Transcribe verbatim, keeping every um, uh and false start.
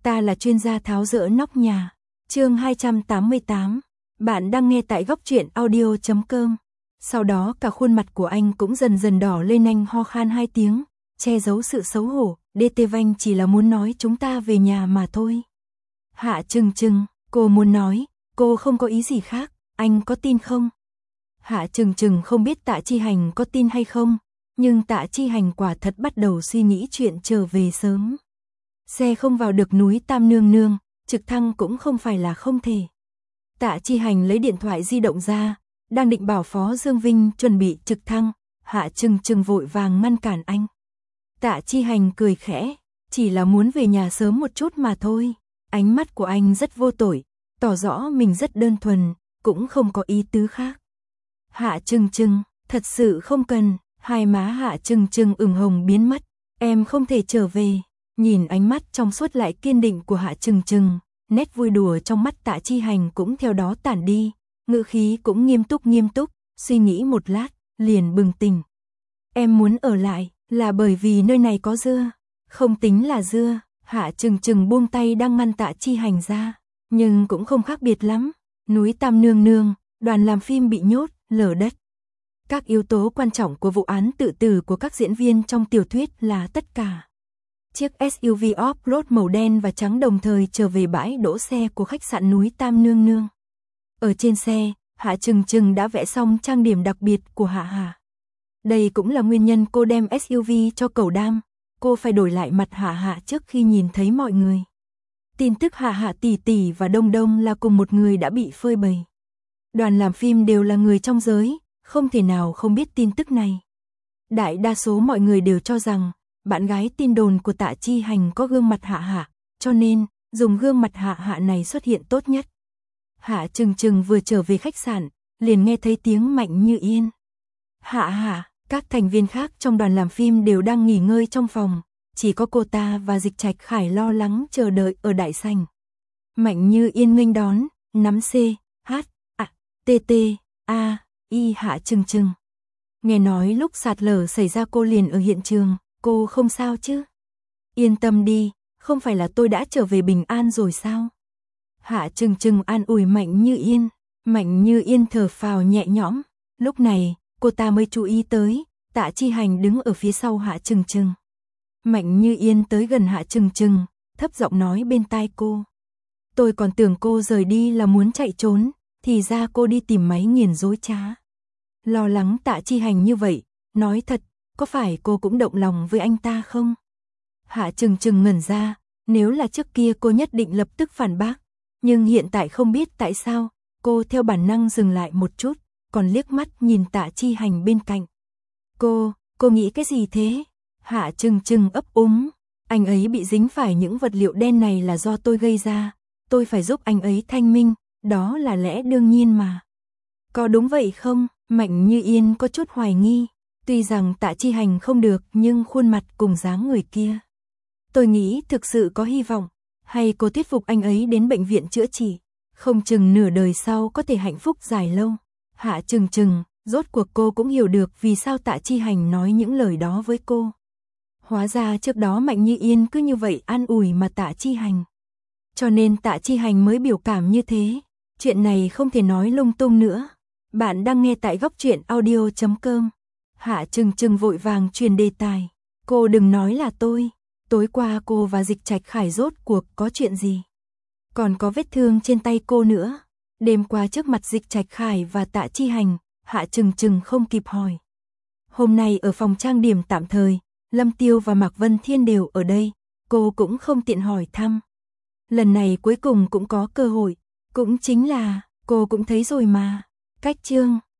Ta là chuyên gia tháo dỡ nóc nhà. Chương hai trăm tám mươi tám. Bạn đang nghe tại góc truyện audio chấm com. Sau đó cả khuôn mặt của anh cũng dần dần đỏ lên, anh ho khan hai tiếng, che giấu sự xấu hổ. đê tê Vanh chỉ là muốn nói chúng ta về nhà mà thôi. Hạ Trừng Trừng, cô muốn nói, cô không có ý gì khác, anh có tin không? Hạ Trừng Trừng không biết Tạ Chi Hành có tin hay không, nhưng Tạ Chi Hành quả thật bắt đầu suy nghĩ chuyện trở về sớm. Xe không vào được núi Tam Nương Nương, trực thăng cũng không phải là không thể. Tạ Chi Hành lấy điện thoại di động ra, đang định bảo Phó Dương Vinh chuẩn bị trực thăng, Hạ Trừng Trừng vội vàng ngăn cản anh. Tạ Chi Hành cười khẽ, chỉ là muốn về nhà sớm một chút mà thôi. Ánh mắt của anh rất vô tội, tỏ rõ mình rất đơn thuần, cũng không có ý tứ khác. Hạ Trừng Trừng, thật sự không cần. Hai má Hạ Trừng Trừng ửng hồng biến mất, em không thể trở về. Nhìn ánh mắt trong suốt lại kiên định của Hạ Trừng Trừng, nét vui đùa trong mắt Tạ Chi Hành cũng theo đó tản đi, ngữ khí cũng nghiêm túc nghiêm túc, suy nghĩ một lát, liền bừng tỉnh. Em muốn ở lại, là bởi vì nơi này có dưa. Không tính là dưa. Hạ Trừng Trừng buông tay đang ngăn Tạ Chi Hành ra, nhưng cũng không khác biệt lắm. Núi Tam Nương Nương, đoàn làm phim bị nhốt, lở đất. Các yếu tố quan trọng của vụ án tự tử của các diễn viên trong tiểu thuyết là tất cả. Chiếc ét u vê off-road màu đen và trắng đồng thời trở về bãi đỗ xe của khách sạn núi Tam Nương Nương. Ở trên xe, Hạ Trừng Trừng đã vẽ xong trang điểm đặc biệt của Hạ Hạ. Đây cũng là nguyên nhân cô đem ét u vê cho Cẩu Đam, cô phải đổi lại mặt Hạ Hạ trước khi nhìn thấy mọi người. Tin tức Hạ Hạ tỷ tỷ và Đông Đông là cùng một người đã bị phơi bày. Đoàn làm phim đều là người trong giới, không thể nào không biết tin tức này. Đại đa số mọi người đều cho rằng bạn gái tin đồn của Tạ Chi Hành có gương mặt Hạ Hạ, cho nên dùng gương mặt Hạ Hạ này xuất hiện tốt nhất. Hạ Trừng Trừng vừa trở về khách sạn, liền nghe thấy tiếng Mạnh Như Yên. Hạ Hạ, các thành viên khác trong đoàn làm phim đều đang nghỉ ngơi trong phòng, chỉ có cô ta và Dịch Trạch Khải lo lắng chờ đợi ở đại sảnh. Mạnh Như Yên nghênh đón, nắm C, H, A, T T, A, Y Hạ Trừng Trừng. Nghe nói lúc sạt lở xảy ra cô liền ở hiện trường, cô không sao chứ? Yên tâm đi, không phải là tôi đã trở về bình an rồi sao? Hạ Trừng Trừng an ủi Mạnh Như Yên. Mạnh Như Yên thở phào nhẹ nhõm. Lúc này, cô ta mới chú ý tới, Tạ Chi Hành đứng ở phía sau Hạ Trừng Trừng. Mạnh Như Yên tới gần Hạ Trừng Trừng, thấp giọng nói bên tai cô. Tôi còn tưởng cô rời đi là muốn chạy trốn, thì ra cô đi tìm máy nghiền dối trá. Lo lắng Tạ Chi Hành như vậy, nói thật, có phải cô cũng động lòng với anh ta không? Hạ Trừng Trừng ngẩn ra, nếu là trước kia cô nhất định lập tức phản bác, nhưng hiện tại không biết tại sao, cô theo bản năng dừng lại một chút, còn liếc mắt nhìn Tạ Chi Hành bên cạnh. Cô, cô nghĩ cái gì thế? Hạ Trừng Trừng ấp úng, anh ấy bị dính phải những vật liệu đen này là do tôi gây ra, tôi phải giúp anh ấy thanh minh, đó là lẽ đương nhiên mà. Có đúng vậy không? Mạnh Như Yên có chút hoài nghi, tuy rằng Tạ Chi Hành không được nhưng khuôn mặt cùng dáng người kia. Tôi nghĩ thực sự có hy vọng, hay cô thuyết phục anh ấy đến bệnh viện chữa trị, không chừng nửa đời sau có thể hạnh phúc dài lâu. Hạ Trừng Trừng, rốt cuộc cô cũng hiểu được vì sao Tạ Chi Hành nói những lời đó với cô. Hóa ra trước đó Mạnh Như Yên cứ như vậy an ủi mà Tạ Chi Hành. Cho nên Tạ Chi Hành mới biểu cảm như thế. Chuyện này không thể nói lung tung nữa. Bạn đang nghe tại góc truyện audio chấm com. Hạ Trừng Trừng vội vàng truyền đề tài. Cô đừng nói là tôi. Tối qua cô và Dịch Trạch Khải rốt cuộc có chuyện gì? Còn có vết thương trên tay cô nữa. Đêm qua trước mặt Dịch Trạch Khải và Tạ Chi Hành, Hạ Trừng Trừng không kịp hỏi. Hôm nay ở phòng trang điểm tạm thời, Lâm Tiêu và Mạc Vân Thiên đều ở đây, cô cũng không tiện hỏi thăm. Lần này cuối cùng cũng có cơ hội, cũng chính là, cô cũng thấy rồi mà. Cách chương